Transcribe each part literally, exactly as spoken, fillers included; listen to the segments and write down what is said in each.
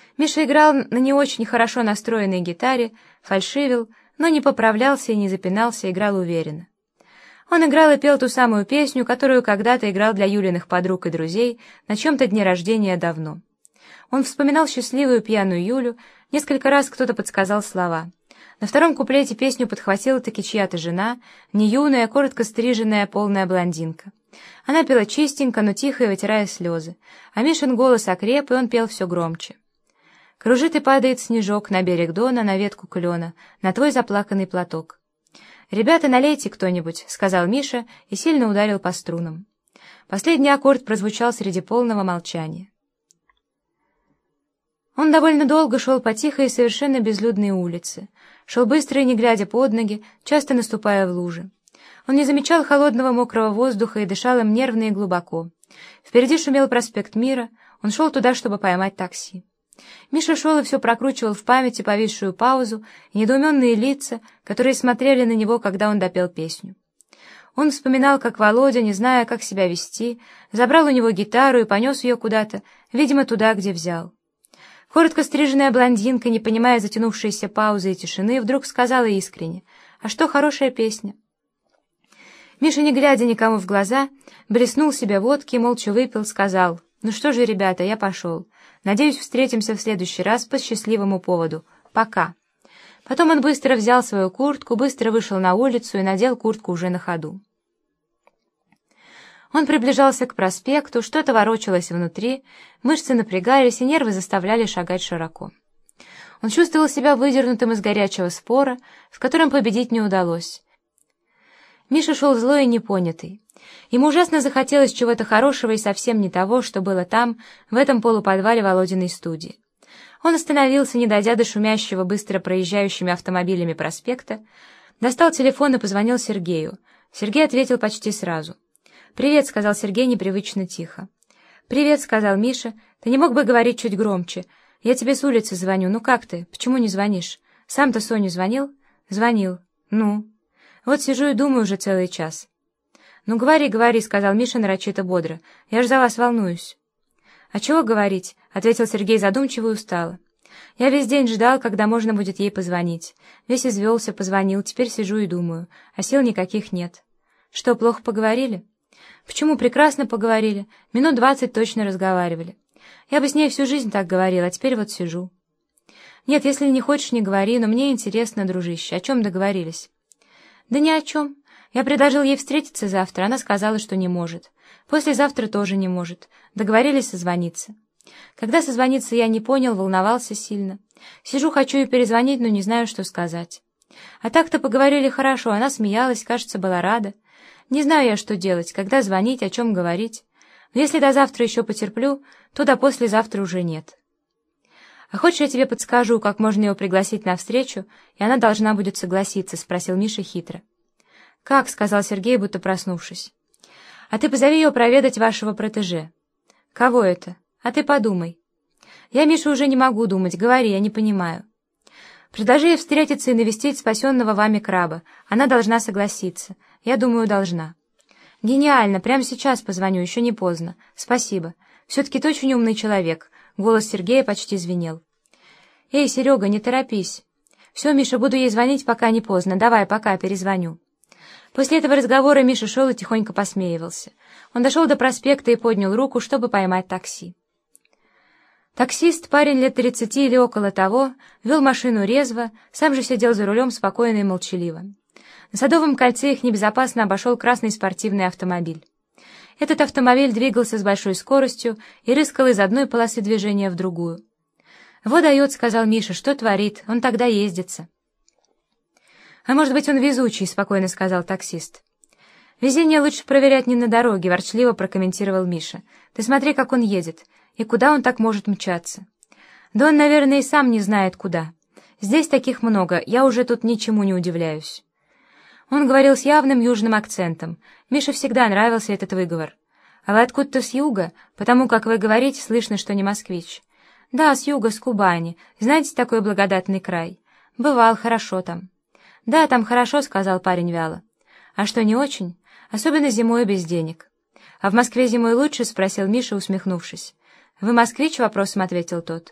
Миша играл на не очень хорошо настроенной гитаре, фальшивил, но не поправлялся и не запинался, играл уверенно. Он играл и пел ту самую песню, которую когда-то играл для Юлиных подруг и друзей на чем-то дне рождения давно. Он вспоминал счастливую пьяную Юлю, несколько раз кто-то подсказал слова. На втором куплете песню подхватила-таки чья-то жена, не юная, коротко стриженная, полная блондинка. Она пела чистенько, но тихо и вытирая слезы, а Мишин голос окреп, и он пел все громче. «Кружит и падает снежок на берег Дона, на ветку клена, на твой заплаканный платок». «Ребята, налейте кто-нибудь», — сказал Миша и сильно ударил по струнам. Последний аккорд прозвучал среди полного молчания. Он довольно долго шел по тихой и совершенно безлюдной улице, шел быстро и не глядя под ноги, часто наступая в лужи. Он не замечал холодного мокрого воздуха и дышал им нервно и глубоко. Впереди шумел проспект Мира, он шел туда, чтобы поймать такси. Миша шел и все прокручивал в памяти повисшую паузу и недоуменные лица, которые смотрели на него, когда он допел песню. Он вспоминал, как Володя, не зная, как себя вести, забрал у него гитару и понес ее куда-то, видимо, туда, где взял. Коротко стриженная блондинка, не понимая затянувшейся паузы и тишины, вдруг сказала искренне: «А что хорошая песня?» Миша, не глядя никому в глаза, блеснул себе водки, молча выпил, сказал: «Ну что же, ребята, я пошел. Надеюсь, встретимся в следующий раз по счастливому поводу. Пока». Потом он быстро взял свою куртку, быстро вышел на улицу и надел куртку уже на ходу. Он приближался к проспекту, что-то ворочалось внутри, мышцы напрягались и нервы заставляли шагать широко. Он чувствовал себя выдернутым из горячего спора, в котором победить не удалось. Миша шел злой и непонятый. Ему ужасно захотелось чего-то хорошего и совсем не того, что было там, в этом полуподвале Володиной студии. Он остановился, не дойдя до шумящего, быстро проезжающими автомобилями проспекта, достал телефон и позвонил Сергею. Сергей ответил почти сразу. «Привет», — сказал Сергей непривычно тихо. «Привет», — сказал Миша. «Ты не мог бы говорить чуть громче? Я тебе с улицы звоню. Ну как ты? Почему не звонишь? Сам-то Соню звонил?» «Звонил. Ну?» «Вот сижу и думаю уже целый час». «Ну говори, говори», — сказал Миша нарочито бодро. «Я ж за вас волнуюсь». «А чего говорить?» — ответил Сергей задумчиво и устало. «Я весь день ждал, когда можно будет ей позвонить. Весь извелся, позвонил, теперь сижу и думаю, а сил никаких нет». «Что, плохо поговорили?» «Почему? Прекрасно поговорили. Минут двадцать точно разговаривали. Я бы с ней всю жизнь так говорил, а теперь вот сижу». «Нет, если не хочешь, не говори, но мне интересно, дружище, о чем договорились?» «Да ни о чем. Я предложил ей встретиться завтра, она сказала, что не может. Послезавтра тоже не может. Договорились созвониться. Когда созвониться, я не понял, волновался сильно. Сижу, хочу ей перезвонить, но не знаю, что сказать. А так-то поговорили хорошо, она смеялась, кажется, была рада. Не знаю я, что делать, когда звонить, о чем говорить. Но если до завтра еще потерплю, то до послезавтра уже нет». «А хочешь, я тебе подскажу, как можно его пригласить на встречу, и она должна будет согласиться?» — спросил Миша хитро. «Как?» — сказал Сергей, будто проснувшись. «А ты позови ее проведать вашего протеже». «Кого это? А ты подумай». «Я, Миша, уже не могу думать. Говори, я не понимаю». «Предложи ей встретиться и навестить спасенного вами краба. Она должна согласиться. Я думаю, должна». «Гениально. Прямо сейчас позвоню, еще не поздно. Спасибо. Все-таки ты очень умный человек». Голос Сергея почти звенел. «Эй, Серега, не торопись». «Все, Миша, буду ей звонить, пока не поздно. Давай, пока, перезвоню». После этого разговора Миша шел и тихонько посмеивался. Он дошел до проспекта и поднял руку, чтобы поймать такси. Таксист, парень лет тридцати или около того, вел машину резво, сам же сидел за рулем спокойно и молчаливо. На Садовом кольце их небезопасно обошел красный спортивный автомобиль. Этот автомобиль двигался с большой скоростью и рыскал из одной полосы движения в другую. «Вот дает», — сказал Миша, — «что творит? Он тогда ездится». «А может быть, он везучий», — спокойно сказал таксист. «Везение лучше проверять не на дороге», — ворчливо прокомментировал Миша. «Ты смотри, как он едет. И куда он так может мчаться?» «Да он, наверное, и сам не знает, куда. Здесь таких много, я уже тут ничему не удивляюсь». Он говорил с явным южным акцентом. Мише всегда нравился этот выговор. «А вы откуда-то с юга? Потому как вы говорите, слышно, что не москвич». «Да, с юга, с Кубани. Знаете такой благодатный край?» «Бывал, хорошо там». «Да, там хорошо», — сказал парень вяло. «А что, не очень? Особенно зимой без денег». «А в Москве зимой лучше?» — спросил Миша, усмехнувшись. «Вы москвич?» — вопросом ответил тот.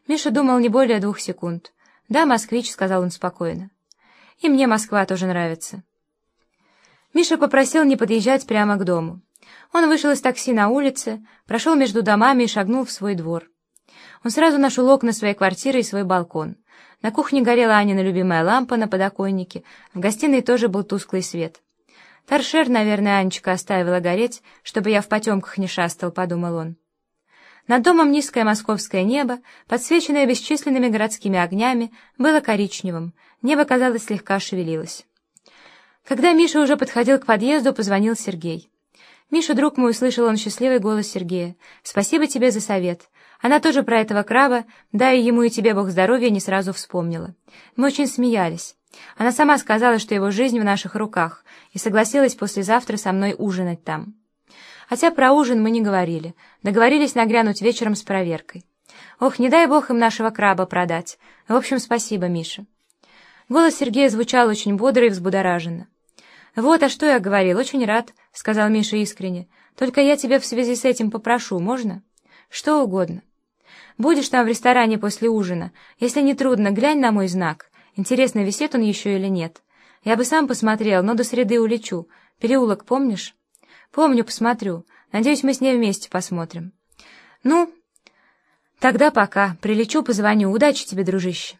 Миша думал не более двух секунд. «Да, москвич», — сказал он спокойно. «И мне Москва тоже нравится». Миша попросил не подъезжать прямо к дому. Он вышел из такси на улице, прошел между домами и шагнул в свой двор. Он сразу нашел окна своей квартиры и свой балкон. На кухне горела Анина любимая лампа на подоконнике, в гостиной тоже был тусклый свет. «Торшер, наверное, Анечка оставила гореть, чтобы я в потемках не шастал», — подумал он. Над домом низкое московское небо, подсвеченное бесчисленными городскими огнями, было коричневым, небо, казалось, слегка шевелилось. Когда Миша уже подходил к подъезду, позвонил Сергей. «Миша, друг мой», — услышал он счастливый голос Сергея, — «спасибо тебе за совет. Она тоже про этого краба, да и ему и тебе Бог здоровья, не сразу вспомнила. Мы очень смеялись. Она сама сказала, что его жизнь в наших руках, и согласилась послезавтра со мной ужинать там. Хотя про ужин мы не говорили, договорились нагрянуть вечером с проверкой. Ох, не дай Бог им нашего краба продать. В общем, спасибо, Миша». Голос Сергея звучал очень бодро и взбудораженно. «Вот, а что я говорил, очень рад», — сказал Миша искренне. «Только я тебя в связи с этим попрошу, можно?» «Что угодно. Будешь там в ресторане после ужина. Если не трудно, глянь на мой знак. Интересно, висит он еще или нет. Я бы сам посмотрел, но до среды улечу. Переулок помнишь?» «Помню, посмотрю. Надеюсь, мы с ней вместе посмотрим». «Ну, тогда пока. Прилечу, позвоню. Удачи тебе, дружище».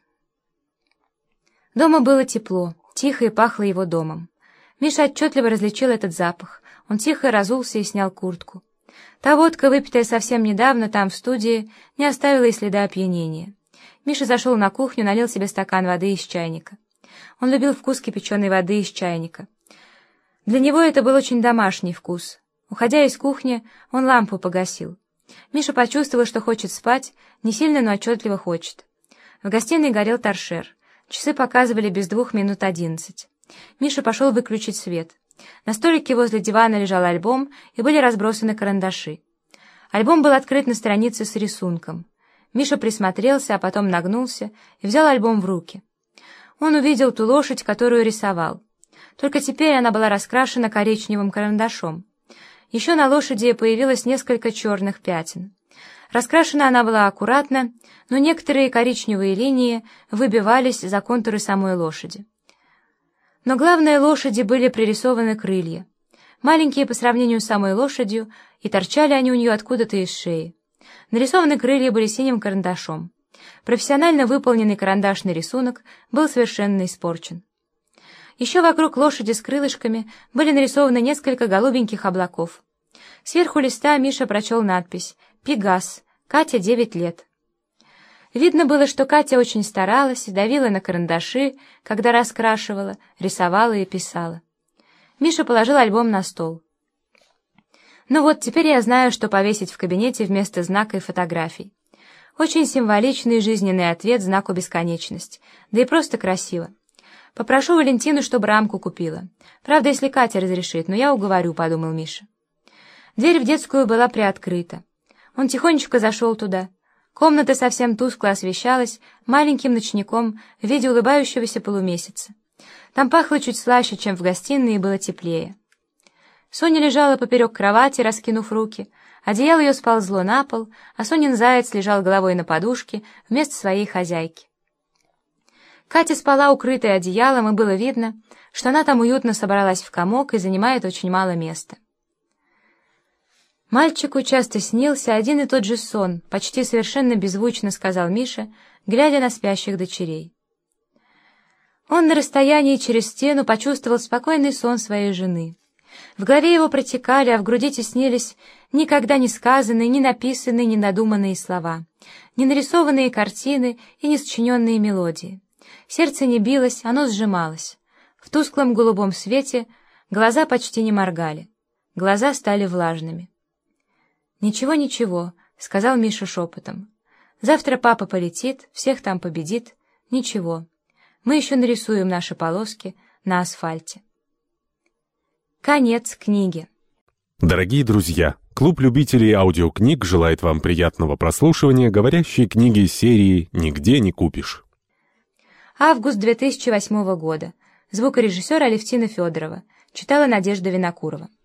Дома было тепло, тихо и пахло его домом. Миша отчетливо различил этот запах. Он тихо разулся и снял куртку. Та водка, выпитая совсем недавно там, в студии, не оставила и следа опьянения. Миша зашел на кухню, налил себе стакан воды из чайника. Он любил вкус кипяченой воды из чайника. Для него это был очень домашний вкус. Уходя из кухни, он лампу погасил. Миша почувствовал, что хочет спать, не сильно, но отчетливо хочет. В гостиной горел торшер. Часы показывали без двух минут одиннадцать. Миша пошел выключить свет. На столике возле дивана лежал альбом, и были разбросаны карандаши. Альбом был открыт на странице с рисунком. Миша присмотрелся, а потом нагнулся и взял альбом в руки. Он увидел ту лошадь, которую рисовал. Только теперь она была раскрашена коричневым карандашом. Еще на лошади появилось несколько черных пятен. Раскрашена она была аккуратно, но некоторые коричневые линии выбивались за контуры самой лошади. Но главное, лошади были пририсованы крылья. Маленькие по сравнению с самой лошадью, и торчали они у нее откуда-то из шеи. Нарисованы крылья были синим карандашом. Профессионально выполненный карандашный рисунок был совершенно испорчен. Еще вокруг лошади с крылышками были нарисованы несколько голубеньких облаков. Сверху листа Миша прочел надпись «Пегас, Катя, девять лет». Видно было, что Катя очень старалась, давила на карандаши, когда раскрашивала, рисовала и писала. Миша положил альбом на стол. «Ну вот, теперь я знаю, что повесить в кабинете вместо знака и фотографий. Очень символичный и жизненный ответ знаку бесконечность, да и просто красиво. Попрошу Валентину, чтобы рамку купила. Правда, если Катя разрешит, но я уговорю», — подумал Миша. Дверь в детскую была приоткрыта. Он тихонечко зашел туда. Комната совсем тускло освещалась маленьким ночником в виде улыбающегося полумесяца. Там пахло чуть слаще, чем в гостиной, и было теплее. Соня лежала поперек кровати, раскинув руки. Одеяло ее сползло на пол, а Сонин заяц лежал головой на подушке вместо своей хозяйки. Катя спала, укрытая одеялом, и было видно, что она там уютно собралась в комок и занимает очень мало места. «Мальчику часто снился один и тот же сон», — почти совершенно беззвучно сказал Миша, глядя на спящих дочерей. Он на расстоянии через стену почувствовал спокойный сон своей жены. В голове его протекали, а в груди теснились никогда не сказанные, не написанные, не надуманные слова, не нарисованные картины и не сочиненные мелодии. Сердце не билось, оно сжималось. В тусклом голубом свете глаза почти не моргали. Глаза стали влажными. «Ничего, ничего», — сказал Миша шепотом. «Завтра папа полетит, всех там победит. Ничего. Мы еще нарисуем наши полоски на асфальте». Конец книги. Дорогие друзья, клуб любителей аудиокниг желает вам приятного прослушивания говорящей книги из серии «Нигде не купишь». Август две тысячи восьмого года. Звукорежиссер Алевтина Федорова. Читала Надежда Винокурова.